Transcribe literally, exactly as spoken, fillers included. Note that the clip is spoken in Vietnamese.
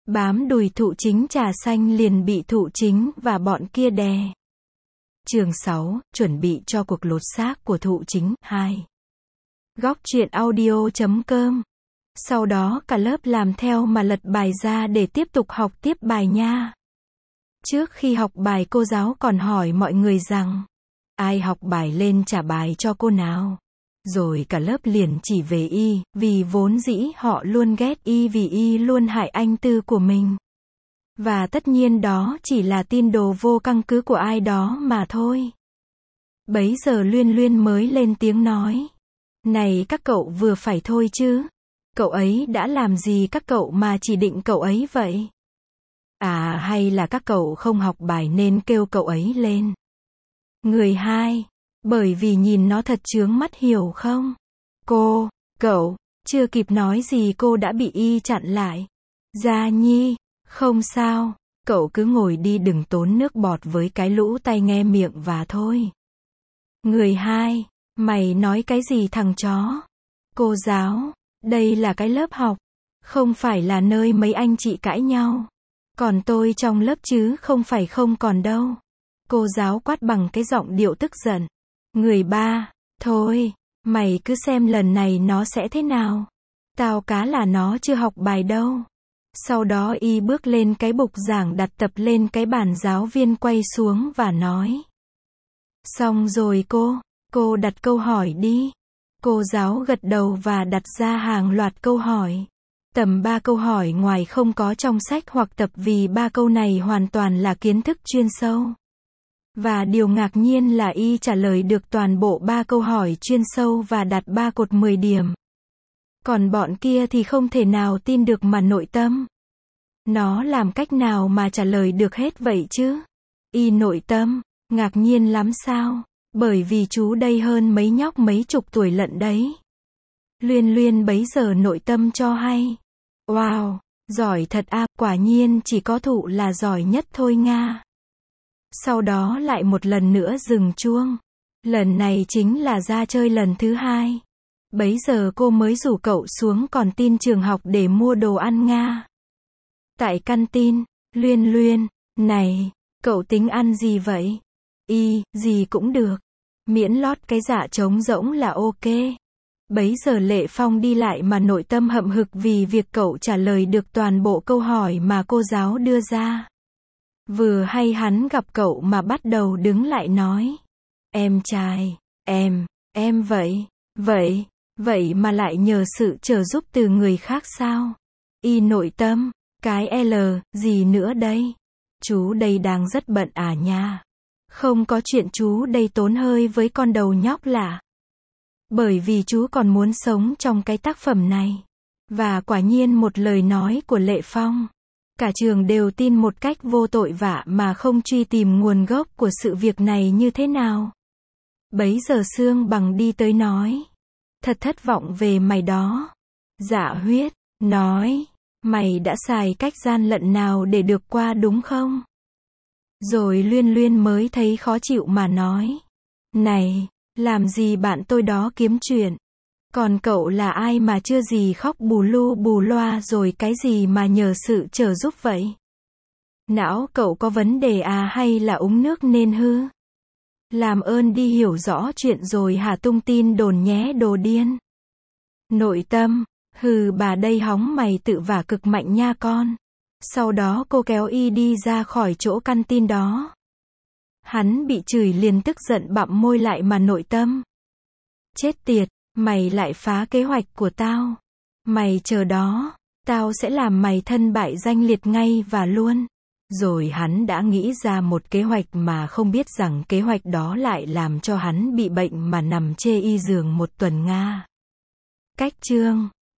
Bám đùi Thụ Chính trà xanh liền bị Thụ Chính và bọn kia đè. Chương sáu, chuẩn bị cho cuộc lột xác của Thụ Chính, hai. Góc truyện audio chấm com. Sau đó cả lớp làm theo mà lật bài ra để tiếp tục học tiếp bài nha. Trước khi học bài cô giáo còn hỏi mọi người rằng, ai học bài lên trả bài cho cô nào. Rồi cả lớp liền chỉ về Y, vì vốn dĩ họ luôn ghét Y vì Y luôn hại anh Tư của mình. Và tất nhiên đó chỉ là tin đồ vô căn cứ của ai đó mà thôi. Bấy giờ Luyên Luyên mới lên tiếng nói. Này các cậu vừa phải thôi chứ. Cậu ấy đã làm gì các cậu mà chỉ định cậu ấy vậy? À hay là các cậu không học bài nên kêu cậu ấy lên? Người hai. Bởi vì nhìn nó thật chướng mắt hiểu không? Cô, cậu, chưa kịp nói gì cô đã bị Y chặn lại. Gia Nhi, không sao, cậu cứ ngồi đi đừng tốn nước bọt với cái lũ tai nghe miệng và thôi. Người hai, mày nói cái gì thằng chó? Cô giáo, đây là cái lớp học, không phải là nơi mấy anh chị cãi nhau. Còn tôi trong lớp chứ không phải không còn đâu. Cô giáo quát bằng cái giọng điệu tức giận. Người ba, thôi, mày cứ xem lần này nó sẽ thế nào. Tao cá là nó chưa học bài đâu. Sau đó Y bước lên cái bục giảng đặt tập lên cái bàn giáo viên quay xuống và nói. Xong rồi cô, cô đặt câu hỏi đi. Cô giáo gật đầu và đặt ra hàng loạt câu hỏi. Tầm ba câu hỏi ngoài không có trong sách hoặc tập vì ba câu này hoàn toàn là kiến thức chuyên sâu. Và điều ngạc nhiên là Y trả lời được toàn bộ ba câu hỏi chuyên sâu và đạt ba cột mười điểm. Còn bọn kia thì không thể nào tin được mà nội tâm. Nó làm cách nào mà trả lời được hết vậy chứ? Y nội tâm, ngạc nhiên lắm sao? Bởi vì chú đây hơn mấy nhóc mấy chục tuổi lận đấy. Luyên Luyên bấy giờ nội tâm cho hay. Wow, giỏi thật à, quả nhiên chỉ có Thụ là giỏi nhất thôi nga. Sau đó lại một lần nữa dừng chuông. Lần này chính là ra chơi lần thứ hai. Bấy giờ cô mới rủ cậu xuống còn tin trường học để mua đồ ăn nga. Tại căn tin, Luyên Luyên, này, cậu tính ăn gì vậy? Y, gì cũng được. Miễn lót cái dạ trống rỗng là ok. Bấy giờ Lệ Phong đi lại mà nội tâm hậm hực vì việc cậu trả lời được toàn bộ câu hỏi mà cô giáo đưa ra. Vừa hay hắn gặp cậu mà bắt đầu đứng lại nói. Em trai, em, em vậy, vậy, vậy mà lại nhờ sự trợ giúp từ người khác sao? Y nội tâm, cái L, gì nữa đây? Chú đây đang rất bận à nha. Không có chuyện chú đây tốn hơi với con đầu nhóc lạ. Bởi vì chú còn muốn sống trong cái tác phẩm này. Và quả nhiên một lời nói của Lệ Phong. Cả trường đều tin một cách vô tội vạ mà không truy tìm nguồn gốc của sự việc này như thế nào. Bấy giờ Sương Bằng đi tới nói. Thật thất vọng về mày đó. Dạ Huyết, nói. Mày đã xài cách gian lận nào để được qua đúng không? Rồi Luyên Luyên mới thấy khó chịu mà nói. Này, làm gì bạn tôi đó kiếm chuyện. Còn cậu là ai mà chưa gì khóc bù lu bù loa rồi cái gì mà nhờ sự trợ giúp vậy? Não cậu có vấn đề à hay là uống nước nên hư? Làm ơn đi hiểu rõ chuyện rồi hả tung tin đồn nhé đồ điên. Nội tâm, hừ bà đây hóng mày tự vả cực mạnh nha con. Sau đó cô kéo Y đi ra khỏi chỗ căn tin đó. Hắn bị chửi liền tức giận bặm môi lại mà nội tâm. Chết tiệt, mày lại phá kế hoạch của tao. Mày chờ đó, tao sẽ làm mày thân bại danh liệt ngay và luôn. Rồi hắn đã nghĩ ra một kế hoạch mà không biết rằng kế hoạch đó lại làm cho hắn bị bệnh mà nằm chê Y giường một tuần nga. Cách chương